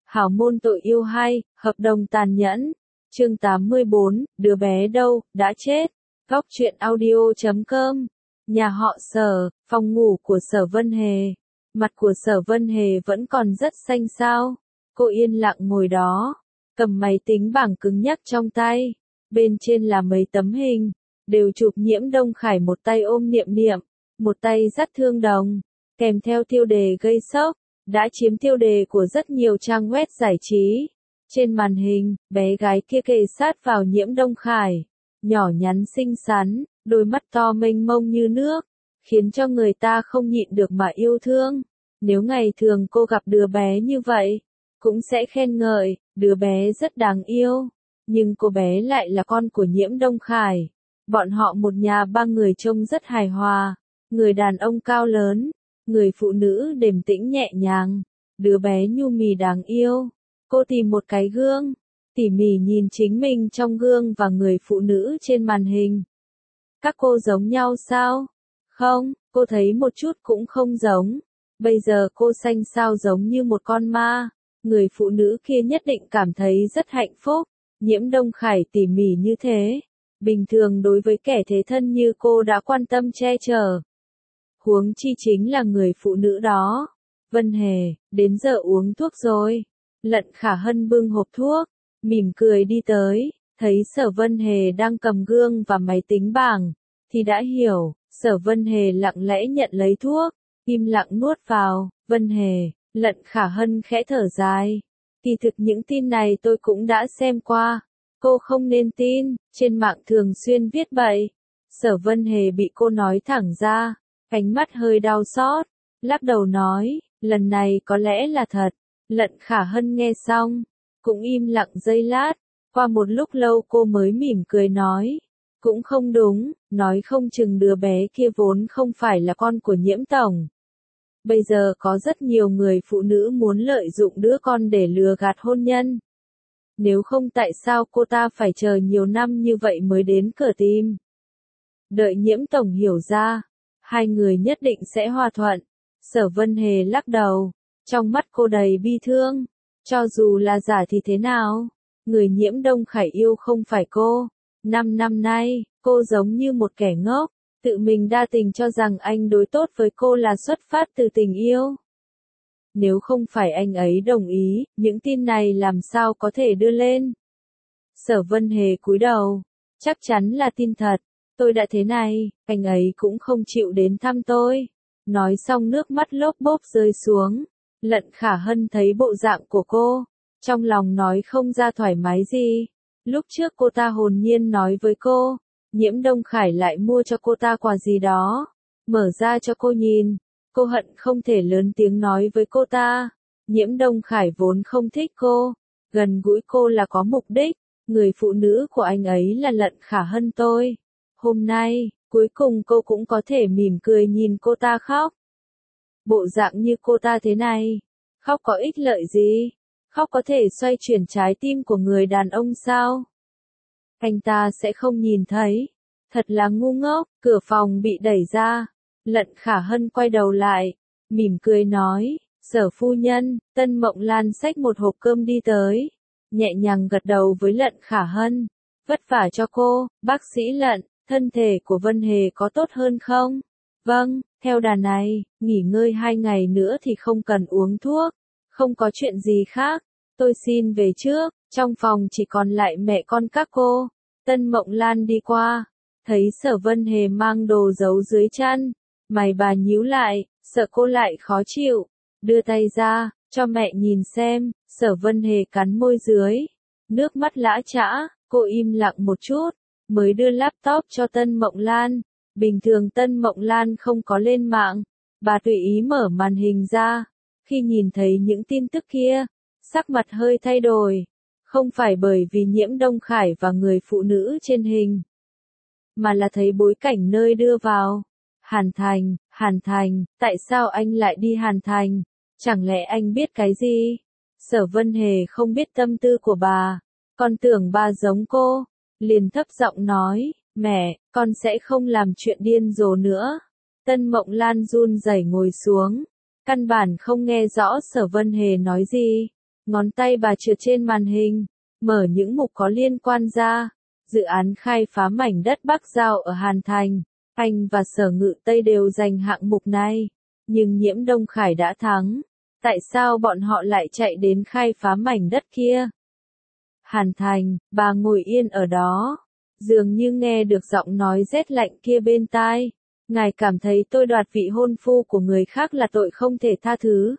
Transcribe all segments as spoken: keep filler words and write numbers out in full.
Hảo môn tội yêu hay, hợp đồng tàn nhẫn. Chương tám mươi bốn, đứa bé đâu, đã chết. Góc truyện audio chấm com. Nhà họ Sở, phòng ngủ của Sở Vân Hề. Mặt của Sở Vân Hề vẫn còn rất xanh xao. Cô yên lặng ngồi đó, cầm máy tính bảng cứng nhắc trong tay. Bên trên là mấy tấm hình, đều chụp Nhiễm Đông Khải, một tay ôm Niệm Niệm, một tay dắt Thương Đồng, kèm theo tiêu đề gây sốc, đã chiếm tiêu đề của rất nhiều trang web giải trí. Trên màn hình, bé gái kia kề sát vào Nhiễm Đông Khải, nhỏ nhắn xinh xắn, đôi mắt to mênh mông như nước, khiến cho người ta không nhịn được mà yêu thương. Nếu ngày thường cô gặp đứa bé như vậy, cũng sẽ khen ngợi, đứa bé rất đáng yêu. Nhưng cô bé lại là con của Nhiễm Đông Khải. Bọn họ một nhà ba người trông rất hài hòa. Người đàn ông cao lớn, người phụ nữ điềm tĩnh nhẹ nhàng, đứa bé nhu mì đáng yêu. Cô tìm một cái gương, tỉ mỉ nhìn chính mình trong gương và người phụ nữ trên màn hình. Các cô giống nhau sao? Không, cô thấy một chút cũng không giống. Bây giờ cô xanh xao giống như một con ma. Người phụ nữ kia nhất định cảm thấy rất hạnh phúc. Nhiễm Đông Khải tỉ mỉ như thế, bình thường đối với kẻ thế thân như cô đã quan tâm che chở. Huống chi chính là người phụ nữ đó. Vân Hề, đến giờ uống thuốc rồi. Lận Khả Hân bưng hộp thuốc, mỉm cười đi tới, thấy Sở Vân Hề đang cầm gương và máy tính bảng, thì đã hiểu. Sở Vân Hề lặng lẽ nhận lấy thuốc, im lặng nuốt vào. Vân Hề, Lận Khả Hân khẽ thở dài. Kỳ thực những tin này tôi cũng đã xem qua. Cô không nên tin, trên mạng thường xuyên viết bậy. Sở Vân Hề bị cô nói thẳng ra, ánh mắt hơi đau xót, lắc đầu nói, lần này có lẽ là thật. Lận Khả Hân nghe xong, cũng im lặng giây lát, qua một lúc lâu cô mới mỉm cười nói, cũng không đúng, nói không chừng đứa bé kia vốn không phải là con của Nhiễm tổng. Bây giờ có rất nhiều người phụ nữ muốn lợi dụng đứa con để lừa gạt hôn nhân. Nếu không tại sao cô ta phải chờ nhiều năm như vậy mới đến cửa tìm. Đợi Nhiễm tổng hiểu ra, hai người nhất định sẽ hòa thuận. Sở Vân Hề lắc đầu, trong mắt cô đầy bi thương. Cho dù là giả thì thế nào? Người Nhiễm Đông Khải yêu không phải cô. Năm năm nay, cô giống như một kẻ ngốc, tự mình đa tình cho rằng anh đối tốt với cô là xuất phát từ tình yêu. Nếu không phải anh ấy đồng ý, những tin này làm sao có thể đưa lên? Sở Vân Hề cúi đầu, chắc chắn là tin thật. Tôi đã thế này, anh ấy cũng không chịu đến thăm tôi. Nói xong nước mắt lốp bốp rơi xuống. Lận Khả Hân thấy bộ dạng của cô, trong lòng nói không ra thoải mái gì. Lúc trước cô ta hồn nhiên nói với cô, Nhiễm Đông Khải lại mua cho cô ta quà gì đó, mở ra cho cô nhìn. Cô hận không thể lớn tiếng nói với cô ta, Nhiễm Đông Khải vốn không thích cô, gần gũi cô là có mục đích, người phụ nữ của anh ấy là Lận Khả Hân tôi. Hôm nay, cuối cùng cô cũng có thể mỉm cười nhìn cô ta khóc. Bộ dạng như cô ta thế này, khóc có ích lợi gì? Khóc có thể xoay chuyển trái tim của người đàn ông sao? Anh ta sẽ không nhìn thấy. Thật là ngu ngốc. Cửa phòng bị đẩy ra. Lận Khả Hân quay đầu lại, mỉm cười nói, Sở phu nhân. Tân Mộng Lan xách một hộp cơm đi tới, nhẹ nhàng gật đầu với Lận Khả Hân. Vất vả cho cô, bác sĩ Lận, thân thể của Vân Hề có tốt hơn không? Vâng, theo đà này, nghỉ ngơi hai ngày nữa thì không cần uống thuốc. Không có chuyện gì khác, tôi xin về trước. Trong phòng chỉ còn lại mẹ con các cô. Tân Mộng Lan đi qua, thấy Sở Vân Hề mang đồ giấu dưới chăn, mày bà nhíu lại, sợ cô lại khó chịu, đưa tay ra, cho mẹ nhìn xem. Sở Vân Hề cắn môi dưới, nước mắt lã chã, cô im lặng một chút, mới đưa laptop cho Tân Mộng Lan. Bình thường Tân Mộng Lan không có lên mạng, bà tùy ý mở màn hình ra, khi nhìn thấy những tin tức kia, sắc mặt hơi thay đổi. Không phải bởi vì Nhiễm Đông Khải và người phụ nữ trên hình, mà là thấy bối cảnh nơi đưa vào. Hàn Thành, Hàn Thành, tại sao anh lại đi Hàn Thành? Chẳng lẽ anh biết cái gì? Sở Vân Hề không biết tâm tư của bà, còn tưởng bà giống cô, liền thấp giọng nói, mẹ, con sẽ không làm chuyện điên rồ nữa. Tân Mộng Lan run rẩy ngồi xuống, căn bản không nghe rõ Sở Vân Hề nói gì. Ngón tay bà trượt trên màn hình, mở những mục có liên quan ra. Dự án khai phá mảnh đất Bắc Giao ở Hàn Thành, anh và Sở Ngự Tây đều giành hạng mục này. Nhưng Nhiễm Đông Khải đã thắng. Tại sao bọn họ lại chạy đến khai phá mảnh đất kia? Hàn Thành, bà ngồi yên ở đó. Dường như nghe được giọng nói rét lạnh kia bên tai. Ngài cảm thấy tôi đoạt vị hôn phu của người khác là tội không thể tha thứ.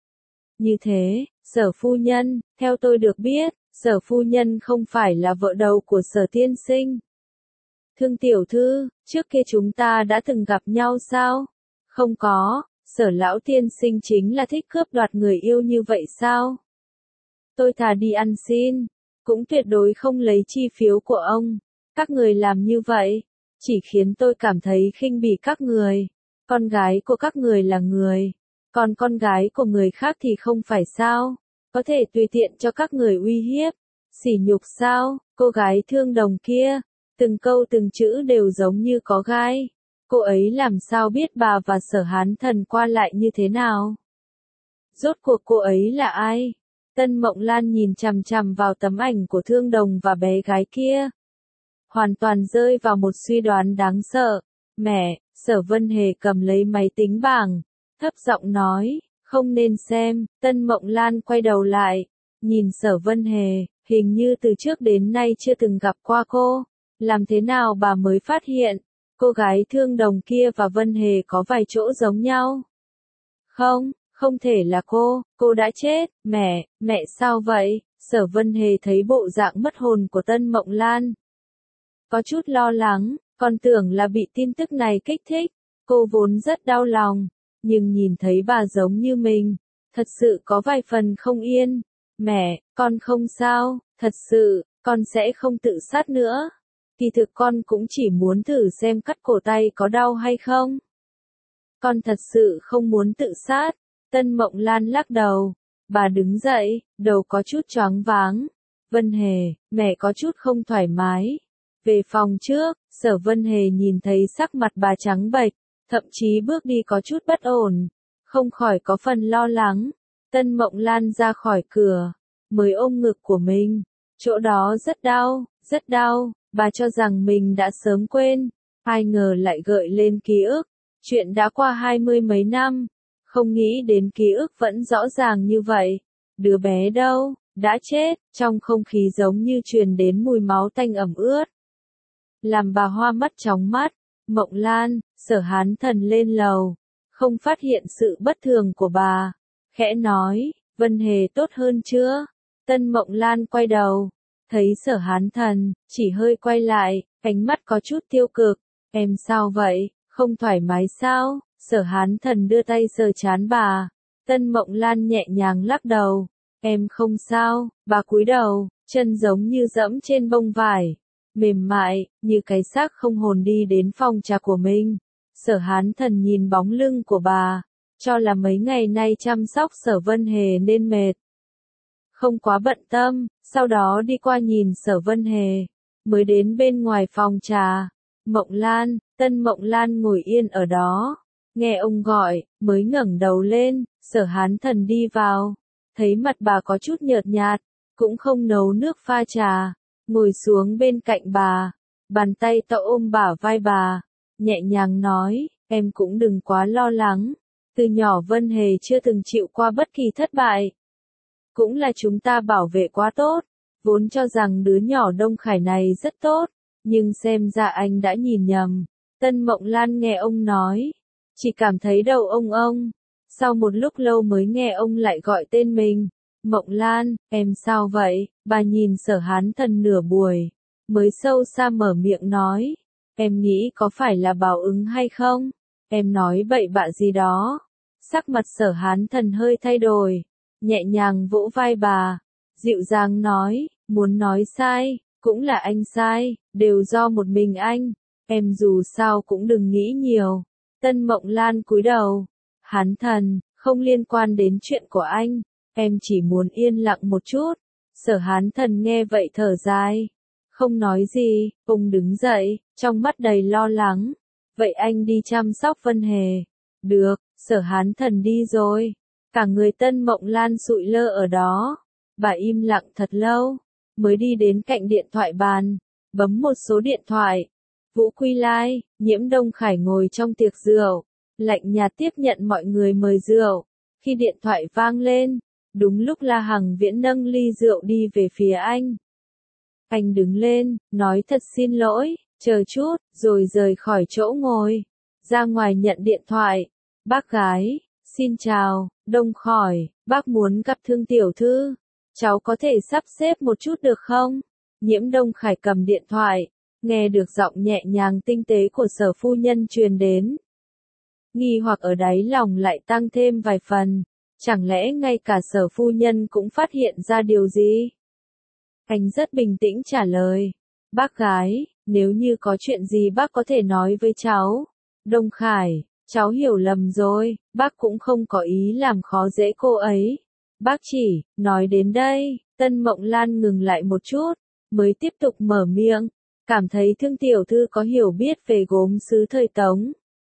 Như thế, Sở phu nhân, theo tôi được biết, Sở phu nhân không phải là vợ đầu của Sở tiên sinh. Thương tiểu thư, trước kia chúng ta đã từng gặp nhau sao? Không có, Sở lão tiên sinh chính là thích cướp đoạt người yêu như vậy sao? Tôi thà đi ăn xin, cũng tuyệt đối không lấy chi phiếu của ông. Các người làm như vậy, chỉ khiến tôi cảm thấy khinh bỉ các người. Con gái của các người là người, còn con gái của người khác thì không phải sao? Có thể tùy tiện cho các người uy hiếp, sỉ nhục sao? Cô gái Thương Đồng kia, từng câu từng chữ đều giống như có gai. Cô ấy làm sao biết bà và Sở Hán Thần qua lại như thế nào? Rốt cuộc cô ấy là ai? Tân Mộng Lan nhìn chằm chằm vào tấm ảnh của Thương Đồng và bé gái kia. Hoàn toàn rơi vào một suy đoán đáng sợ. Mẹ, Sở Vân Hề cầm lấy máy tính bảng, thấp giọng nói, không nên xem. Tân Mộng Lan quay đầu lại, nhìn Sở Vân Hề, hình như từ trước đến nay chưa từng gặp qua cô. Làm thế nào bà mới phát hiện, cô gái Thương Đồng kia và Vân Hề có vài chỗ giống nhau? Không, không thể là cô, cô đã chết. Mẹ, mẹ sao vậy? Sở Vân Hề thấy bộ dạng mất hồn của Tân Mộng Lan, có chút lo lắng, còn tưởng là bị tin tức này kích thích. Cô vốn rất đau lòng, nhưng nhìn thấy bà giống như mình, thật sự có vài phần không yên. Mẹ, con không sao, thật sự, con sẽ không tự sát nữa. Kỳ thực con cũng chỉ muốn thử xem cắt cổ tay có đau hay không. Con thật sự không muốn tự sát. Tân Mộng Lan lắc đầu, bà đứng dậy, đầu có chút choáng váng. Vân Hề, mẹ có chút không thoải mái. Về phòng trước, Sở Vân Hề nhìn thấy sắc mặt bà trắng bệch, thậm chí bước đi có chút bất ổn, không khỏi có phần lo lắng. Tân Mộng Lan ra khỏi cửa, mới ôm ngực của mình, chỗ đó rất đau, rất đau, bà cho rằng mình đã sớm quên, ai ngờ lại gợi lên ký ức, chuyện đã qua hai mươi mấy năm, không nghĩ đến ký ức vẫn rõ ràng như vậy. Đứa bé đâu, đã chết, trong không khí giống như truyền đến mùi máu tanh ẩm ướt. Làm bà hoa mắt chóng mắt. Mộng Lan, Sở Hán Thần lên lầu, không phát hiện sự bất thường của bà, khẽ nói, Vân Hề tốt hơn chưa? Tân Mộng Lan quay đầu, thấy Sở Hán Thần, chỉ hơi quay lại, ánh mắt có chút tiêu cực, em sao vậy, không thoải mái sao? Sở Hán Thần đưa tay sờ trán bà, Tân Mộng Lan nhẹ nhàng lắc đầu, em không sao. Bà cúi đầu, chân giống như dẫm trên bông vải, mềm mại, như cái xác không hồn đi đến phòng trà của mình. Sở Hán Thần nhìn bóng lưng của bà, cho là mấy ngày nay chăm sóc Sở Vân Hề nên mệt, không quá bận tâm, sau đó đi qua nhìn Sở Vân Hề, mới đến bên ngoài phòng trà. Mộng Lan, Tân Mộng Lan ngồi yên ở đó, nghe ông gọi, mới ngẩng đầu lên. Sở Hán Thần đi vào, thấy mặt bà có chút nhợt nhạt, cũng không nấu nước pha trà, ngồi xuống bên cạnh bà, bàn tay to ôm bả vai bà, nhẹ nhàng nói, em cũng đừng quá lo lắng, từ nhỏ Vân Hề chưa từng chịu qua bất kỳ thất bại. Cũng là chúng ta bảo vệ quá tốt, vốn cho rằng đứa nhỏ Đông Khải này rất tốt, nhưng xem ra anh đã nhìn nhầm. Tân Mộng Lan nghe ông nói, chỉ cảm thấy đầu ông ông, sau một lúc lâu mới nghe ông lại gọi tên mình. Mộng Lan, em sao vậy? Bà nhìn Sở Hán Thần nửa buổi, mới sâu xa mở miệng nói, em nghĩ có phải là báo ứng hay không? Em nói bậy bạ gì đó. Sắc mặt Sở Hán Thần hơi thay đổi, nhẹ nhàng vỗ vai bà, dịu dàng nói, muốn nói sai, cũng là anh sai, đều do một mình anh, em dù sao cũng đừng nghĩ nhiều. Tân Mộng Lan cúi đầu, Hán Thần, không liên quan đến chuyện của anh, em chỉ muốn yên lặng một chút. Sở Hán Thần nghe vậy thở dài, không nói gì, ông đứng dậy, trong mắt đầy lo lắng, vậy anh đi chăm sóc Vân Hề. Được. Sở Hán Thần đi rồi, cả người Tân Mộng Lan sụi lơ ở đó, Bà im lặng thật lâu, mới đi đến cạnh điện thoại bàn, bấm một số điện thoại. Vũ Quy Lai, Nhiễm Đông Khải ngồi trong tiệc rượu, lạnh nhạt tiếp nhận mọi người mời rượu. Khi điện thoại vang lên, đúng lúc La Hằng Viễn nâng ly rượu đi về phía anh. Anh đứng lên, nói thật xin lỗi, chờ chút, rồi rời khỏi chỗ ngồi, ra ngoài nhận điện thoại. Bác gái, xin chào, Đông Khải, bác muốn gặp Thương tiểu thư, cháu có thể sắp xếp một chút được không? Nhiễm Đông Khải cầm điện thoại, nghe được giọng nhẹ nhàng tinh tế của Sở phu nhân truyền đến. Nghi hoặc ở đáy lòng lại tăng thêm vài phần, chẳng lẽ ngay cả Sở phu nhân cũng phát hiện ra điều gì? Anh rất bình tĩnh trả lời, bác gái, nếu như có chuyện gì bác có thể nói với cháu. Đông Khải, cháu hiểu lầm rồi, bác cũng không có ý làm khó dễ cô ấy. Bác chỉ, nói đến đây, Tân Mộng Lan ngừng lại một chút, mới tiếp tục mở miệng, cảm thấy Thương tiểu thư có hiểu biết về gốm sứ thời Tống.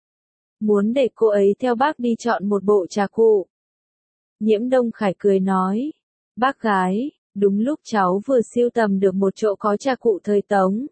Muốn để cô ấy theo bác đi chọn một bộ trà cụ. Nhiễm Đông Khải cười nói, bác gái, đúng lúc cháu vừa siêu tầm được một chỗ có trà cụ thời Tống.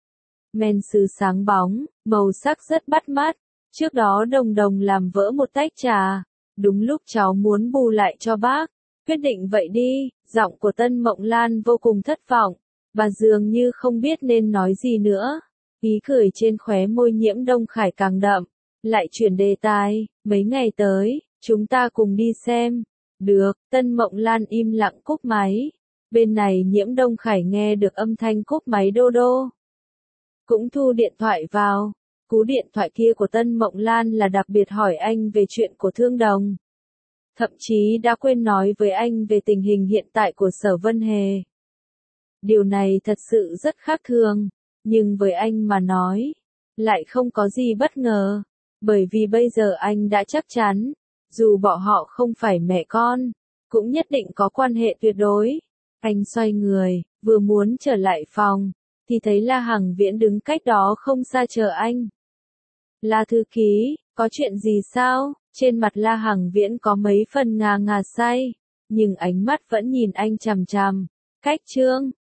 Men sứ sáng bóng, màu sắc rất bắt mắt, trước đó Đồng Đồng làm vỡ một tách trà, đúng lúc cháu muốn bù lại cho bác, quyết định vậy đi. Giọng của Tân Mộng Lan vô cùng thất vọng, bà dường như không biết nên nói gì nữa. Ý cười trên khóe môi Nhiễm Đông Khải càng đậm, lại chuyển đề tài, mấy ngày tới, chúng ta cùng đi xem. Được, Tân Mộng Lan im lặng cúp máy. Bên này Nhiễm Đông Khải nghe được âm thanh cúp máy đô đô, cũng thu điện thoại vào. Cú điện thoại kia của Tân Mộng Lan là đặc biệt hỏi anh về chuyện của Thương Đồng. Thậm chí đã quên nói với anh về tình hình hiện tại của Sở Vân Hề. Điều này thật sự rất khác thường, nhưng với anh mà nói, lại không có gì bất ngờ, bởi vì bây giờ anh đã chắc chắn, dù bọn họ không phải mẹ con, cũng nhất định có quan hệ tuyệt đối. Anh xoay người, vừa muốn trở lại phòng, thì thấy La Hằng Viễn đứng cách đó không xa chờ anh. La thư ký, có chuyện gì sao? Trên mặt La Hằng Viễn có mấy phần ngà ngà say, nhưng ánh mắt vẫn nhìn anh chằm chằm. Cách trương,